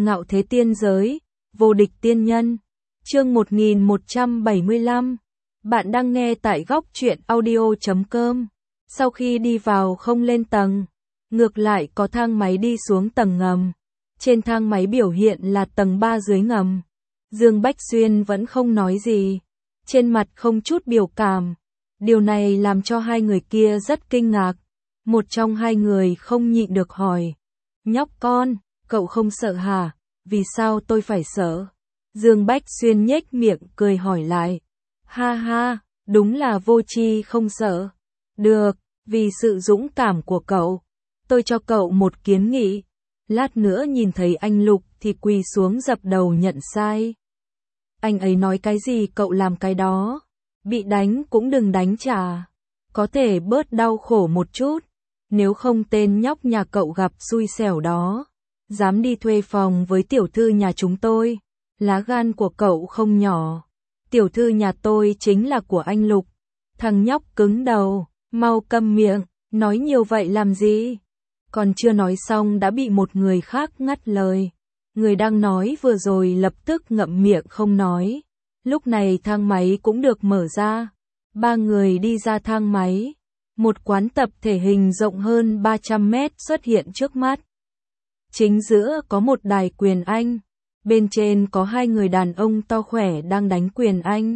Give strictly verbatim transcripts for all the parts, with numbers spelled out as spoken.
Ngạo thế tiên giới, vô địch tiên nhân. Chương một nghìn một trăm bảy mươi lăm. Bạn đang nghe tại góc truyện audio chấm com. Sau khi đi vào không lên tầng, ngược lại có thang máy đi xuống tầng ngầm. Trên thang máy biểu hiện là tầng ba dưới ngầm. Dương Bách Xuyên vẫn không nói gì, trên mặt không chút biểu cảm. Điều này làm cho hai người kia rất kinh ngạc. Một trong hai người không nhịn được hỏi: "Nhóc con, cậu không sợ hả?" "Vì sao tôi phải sợ?" Dương Bách Xuyên nhếch miệng cười hỏi lại. "Ha ha, đúng là vô tri không sợ." "Được, vì sự dũng cảm của cậu, tôi cho cậu một kiến nghị. Lát nữa nhìn thấy anh Lục thì quỳ xuống dập đầu nhận sai. Anh ấy nói cái gì cậu làm cái đó. Bị đánh cũng đừng đánh trả, có thể bớt đau khổ một chút. Nếu không tên nhóc nhà cậu gặp xui xẻo đó, dám đi thuê phòng với tiểu thư nhà chúng tôi. Lá gan của cậu không nhỏ. Tiểu thư nhà tôi chính là của anh Lục." Thằng nhóc cứng đầu, "Mau câm miệng, nói nhiều vậy làm gì?" Còn chưa nói xong đã bị một người khác ngắt lời. Người đang nói vừa rồi lập tức ngậm miệng không nói. Lúc này thang máy cũng được mở ra. Ba người đi ra thang máy. Một quán tập thể hình rộng hơn ba trăm mét xuất hiện trước mắt. Chính giữa có một đài quyền Anh. Bên trên có hai người đàn ông to khỏe đang đánh quyền Anh.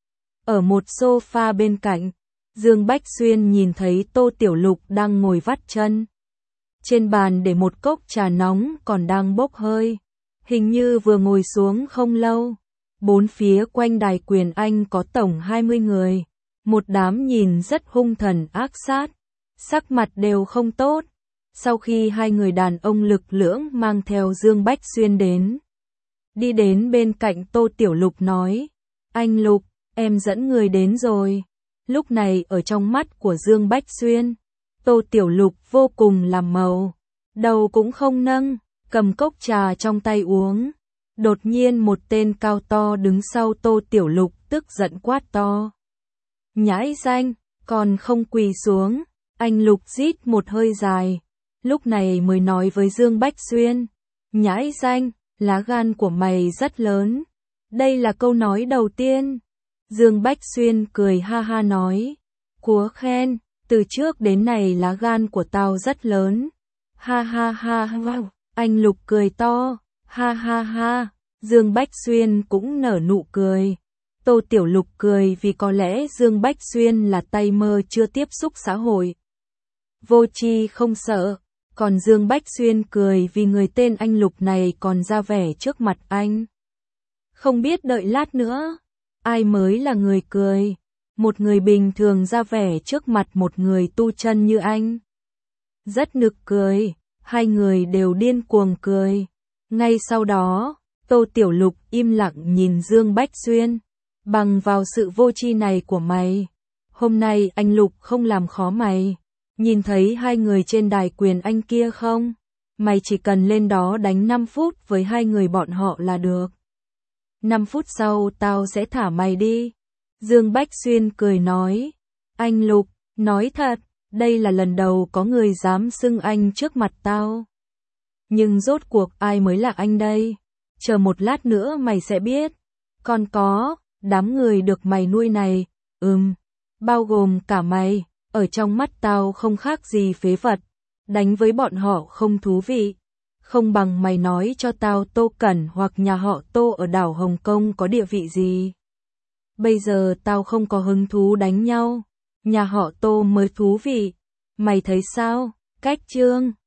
Ở một sofa bên cạnh, Dương Bách Xuyên nhìn thấy Tô Tiểu Lục đang ngồi vắt chân. Trên bàn để một cốc trà nóng còn đang bốc hơi. Hình như vừa ngồi xuống không lâu. Bốn phía quanh đài quyền Anh có tổng hai mươi người. Một đám nhìn rất hung thần ác sát. Sắc mặt đều không tốt. Sau khi hai người đàn ông lực lưỡng mang theo Dương Bách Xuyên đến, đi đến bên cạnh Tô Tiểu Lục nói: "Anh Lục, em dẫn người đến rồi." Lúc này ở trong mắt của Dương Bách Xuyên, Tô Tiểu Lục vô cùng làm màu, đầu cũng không nâng, cầm cốc trà trong tay uống. Đột nhiên một tên cao to đứng sau Tô Tiểu Lục tức giận quát to: "Nhãi danh, còn không quỳ xuống." Anh Lục rít một hơi dài, lúc này mới nói với Dương Bách Xuyên: "Nhãi danh, lá gan của mày rất lớn." Đây là câu nói đầu tiên. Dương Bách Xuyên cười ha ha nói: "Cúa khen, từ trước đến nay lá gan của tao rất lớn." Ha ha ha ha. Anh Lục cười to, ha ha ha. Dương Bách Xuyên cũng nở nụ cười. Tô Tiểu Lục cười vì có lẽ Dương Bách Xuyên là tay mơ chưa tiếp xúc xã hội, vô tri không sợ. Còn Dương Bách Xuyên cười vì người tên anh Lục này còn ra vẻ trước mặt anh. Không biết đợi lát nữa, ai mới là người cười. Một người bình thường ra vẻ trước mặt một người tu chân như anh. Rất nực cười, hai người đều điên cuồng cười. Ngay sau đó, Tô Tiểu Lục im lặng nhìn Dương Bách Xuyên. "Bằng vào sự vô tri này của mày, hôm nay anh Lục không làm khó mày. Nhìn thấy hai người trên đài quyền Anh kia không? Mày chỉ cần lên đó đánh năm phút với hai người bọn họ là được. năm phút sau tao sẽ thả mày đi." Dương Bách Xuyên cười nói: "Anh Lục, nói thật, đây là lần đầu có người dám xưng anh trước mặt tao. Nhưng rốt cuộc ai mới là anh đây? Chờ một lát nữa mày sẽ biết. Còn có, đám người được mày nuôi này, ừm, bao gồm cả mày, ở trong mắt tao không khác gì phế vật. Đánh với bọn họ không thú vị. Không bằng mày nói cho tao Tô Cẩn hoặc nhà họ Tô ở đảo Hồng Kông có địa vị gì. Bây giờ tao không có hứng thú đánh nhau, nhà họ Tô mới thú vị. Mày thấy sao?" Cách chương